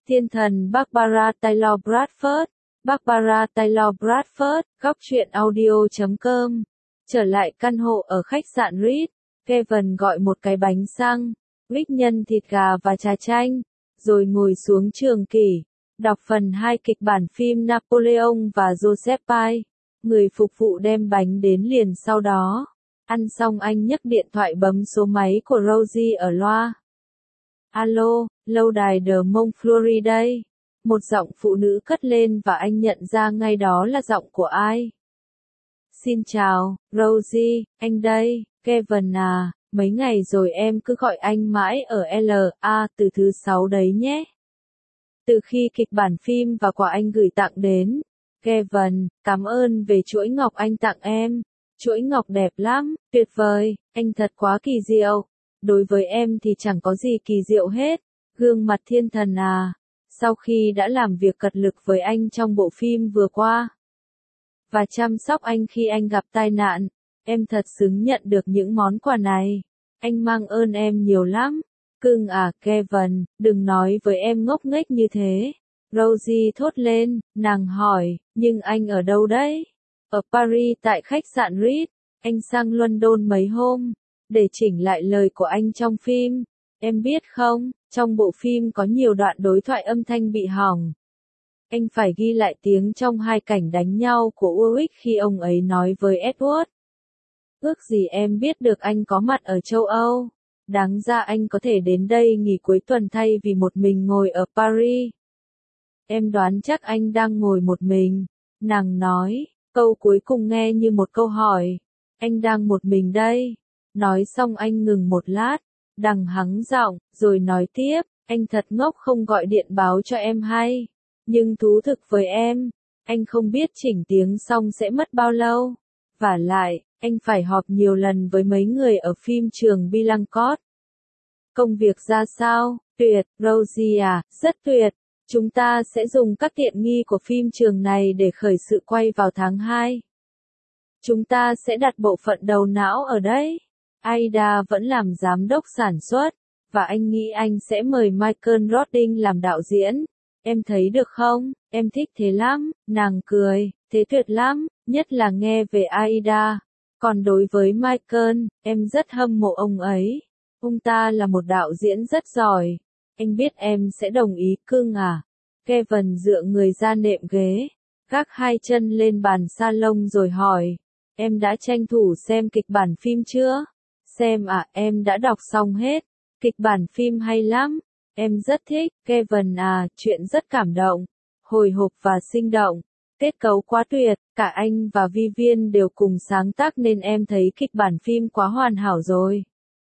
Thiên thần Barbara Taylor Bradford, Barbara Taylor Bradford, góc truyện audio.com. Trở lại căn hộ ở khách sạn Ritz, Kevin gọi một cái bánh xăng, Rick nhân thịt gà và trà chanh, rồi ngồi xuống trường kỷ, đọc phần 2 kịch bản phim Napoleon và Joseph Pye. Người phục vụ đem bánh đến liền sau đó. Ăn xong anh nhấc điện thoại bấm số máy của Rosie ở loa. Alo, lâu đài The Montfleury đây. Một giọng phụ nữ cất lên và anh nhận ra ngay đó là giọng của ai. Xin chào, Rosie, anh đây, Kevin à, mấy ngày rồi em cứ gọi anh mãi ở LA từ thứ 6 đấy nhé. Từ khi kịch bản phim và quà anh gửi tặng đến, Kevin, cảm ơn về chuỗi ngọc anh tặng em. Chuỗi ngọc đẹp lắm, tuyệt vời, anh thật quá kỳ diệu. Đối với em thì chẳng có gì kỳ diệu hết. Gương mặt thiên thần à. Sau khi đã làm việc cật lực với anh trong bộ phim vừa qua và chăm sóc anh khi anh gặp tai nạn, em thật xứng nhận được những món quà này. Anh mang ơn em nhiều lắm. Cưng à, Kevin, đừng nói với em ngốc nghếch như thế. Rosie thốt lên, nàng hỏi, nhưng anh ở đâu đấy? Ở Paris tại khách sạn Ritz. Anh sang London mấy hôm để chỉnh lại lời của anh trong phim. Em biết không, trong bộ phim có nhiều đoạn đối thoại âm thanh bị hỏng. Anh phải ghi lại tiếng trong hai cảnh đánh nhau của Warwick khi ông ấy nói với Edward. Ước gì em biết được anh có mặt ở châu Âu. Đáng ra anh có thể đến đây nghỉ cuối tuần thay vì một mình ngồi ở Paris. Em đoán chắc anh đang ngồi một mình. Nàng nói, câu cuối cùng nghe như một câu hỏi. Anh đang một mình đây. Nói xong anh ngừng một lát, đằng hắng giọng, rồi nói tiếp, anh thật ngốc không gọi điện báo cho em hay. Nhưng thú thực với em, anh không biết chỉnh tiếng xong sẽ mất bao lâu. Vả lại, anh phải họp nhiều lần với mấy người ở phim trường Billancourt. Công việc ra sao? Tuyệt, Rosie à, rất tuyệt. Chúng ta sẽ dùng các tiện nghi của phim trường này để khởi sự quay vào tháng 2. Chúng ta sẽ đặt bộ phận đầu não ở đấy. Aida vẫn làm giám đốc sản xuất, và anh nghĩ anh sẽ mời Michael Roding làm đạo diễn. Em thấy được không? Em thích thế lắm. Nàng cười, thế tuyệt lắm, nhất là nghe về Aida. Còn đối với Michael, em rất hâm mộ ông ấy. Ông ta là một đạo diễn rất giỏi. Anh biết em sẽ đồng ý cưng à? Kevin dựa người ra nệm ghế, gác hai chân lên bàn salon rồi hỏi. Em đã tranh thủ xem kịch bản phim chưa? Xem à, em đã đọc xong hết. Kịch bản phim hay lắm. Em rất thích. Kevin à, chuyện rất cảm động, hồi hộp và sinh động. Kết cấu quá tuyệt, cả anh và Vivian đều cùng sáng tác nên em thấy kịch bản phim quá hoàn hảo rồi.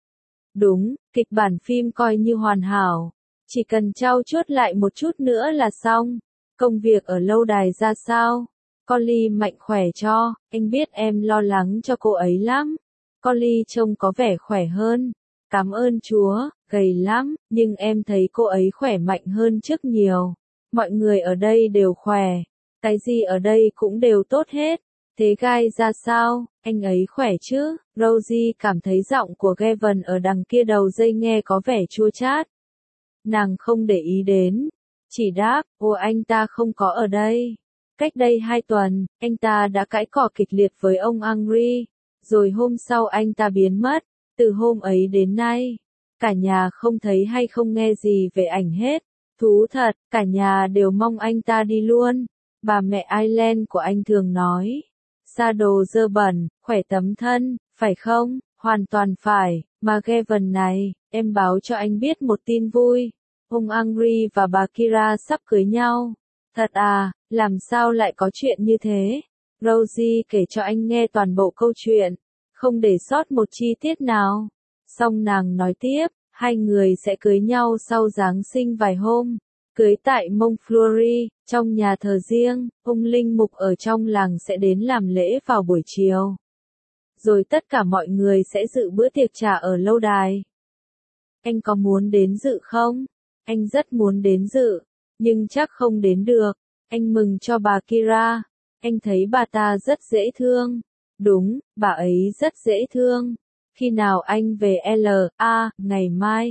Đúng, kịch bản phim coi như hoàn hảo. Chỉ cần trau chuốt lại một chút nữa là xong. Công việc ở lâu đài ra sao? Collie mạnh khỏe cho, anh biết em lo lắng cho cô ấy lắm. Collie trông có vẻ khỏe hơn. Cảm ơn Chúa, gầy lắm, nhưng em thấy cô ấy khỏe mạnh hơn trước nhiều. Mọi người ở đây đều khỏe. Cái gì ở đây cũng đều tốt hết. Thế Guy ra sao? Anh ấy khỏe chứ? Rosie cảm thấy giọng của Kevin ở đằng kia đầu dây nghe có vẻ chua chát. Nàng không để ý đến. Chỉ đáp, ồ anh ta không có ở đây. Cách đây 2 tuần, anh ta đã cãi cọ kịch liệt với ông Henry. Rồi hôm sau anh ta biến mất. Từ hôm ấy đến nay, cả nhà không thấy hay không nghe gì về ảnh hết. Thú thật, cả nhà đều mong anh ta đi luôn. Bà mẹ Aileen của anh thường nói. Sa đồ dơ bẩn, khỏe tấm thân, phải không? Hoàn toàn phải. Mà Kevin này, em báo cho anh biết một tin vui. Ông Henry và bà Kira sắp cưới nhau. Thật à, làm sao lại có chuyện như thế? Rosie kể cho anh nghe toàn bộ câu chuyện, không để sót một chi tiết nào. Xong nàng nói tiếp, hai người sẽ cưới nhau sau Giáng sinh vài hôm. Cưới tại Montfleury, trong nhà thờ riêng, ông linh mục ở trong làng sẽ đến làm lễ vào buổi chiều. Rồi tất cả mọi người sẽ dự bữa tiệc trà ở lâu đài. Anh có muốn đến dự không? Anh rất muốn đến dự, nhưng chắc không đến được. Anh mừng cho bà Kira. Anh thấy bà ta rất dễ thương. Đúng, bà ấy rất dễ thương. Khi nào anh về LA, ngày mai?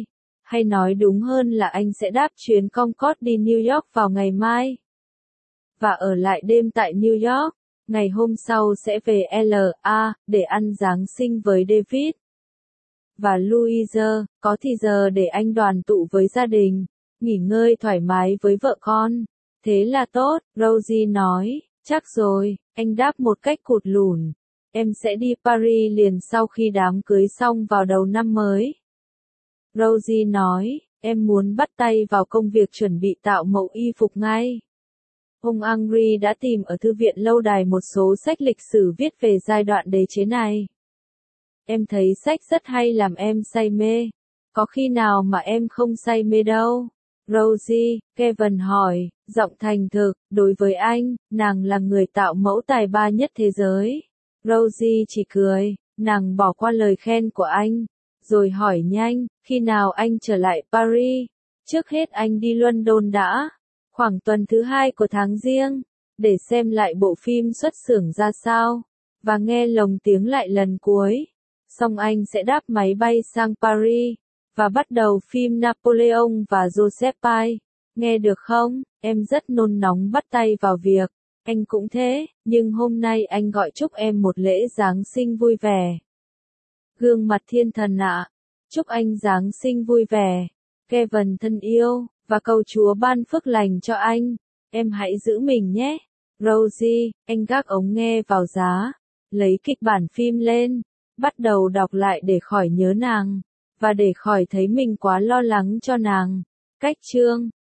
Hay nói đúng hơn là anh sẽ đáp chuyến Concorde đi New York vào ngày mai. Và ở lại đêm tại New York. Ngày hôm sau sẽ về LA, để ăn Giáng sinh với David và Louise, có thì giờ để anh đoàn tụ với gia đình, nghỉ ngơi thoải mái với vợ con. Thế là tốt, Rosie nói, chắc rồi, anh đáp một cách cụt lủn. Em sẽ đi Paris liền sau khi đám cưới xong vào đầu năm mới. Rosie nói, em muốn bắt tay vào công việc chuẩn bị tạo mẫu y phục ngay. Ông Angry đã tìm ở thư viện lâu đài một số sách lịch sử viết về giai đoạn đế chế này. Em thấy sách rất hay làm em say mê. Có khi nào mà em không say mê đâu? Rosie, Kevin hỏi, giọng thành thực, đối với anh, nàng là người tạo mẫu tài ba nhất thế giới. Rosie chỉ cười, nàng bỏ qua lời khen của anh, rồi hỏi nhanh, khi nào anh trở lại Paris? Trước hết anh đi London đã, khoảng tuần thứ 2 của tháng Giêng, để xem lại bộ phim xuất xưởng ra sao, và nghe lồng tiếng lại lần cuối. Xong anh sẽ đáp máy bay sang Paris, và bắt đầu phim Napoleon và Josephine. Nghe được không? Em rất nôn nóng bắt tay vào việc. Anh cũng thế, nhưng hôm nay anh gọi chúc em một lễ Giáng sinh vui vẻ. Gương mặt thiên thần ạ. Chúc anh Giáng sinh vui vẻ. Kevin thân yêu, và cầu Chúa ban phước lành cho anh. Em hãy giữ mình nhé. Rosie, anh gác ống nghe vào giá, lấy kịch bản phim lên, bắt đầu đọc lại để khỏi nhớ nàng, và để khỏi thấy mình quá lo lắng cho nàng. Cách chương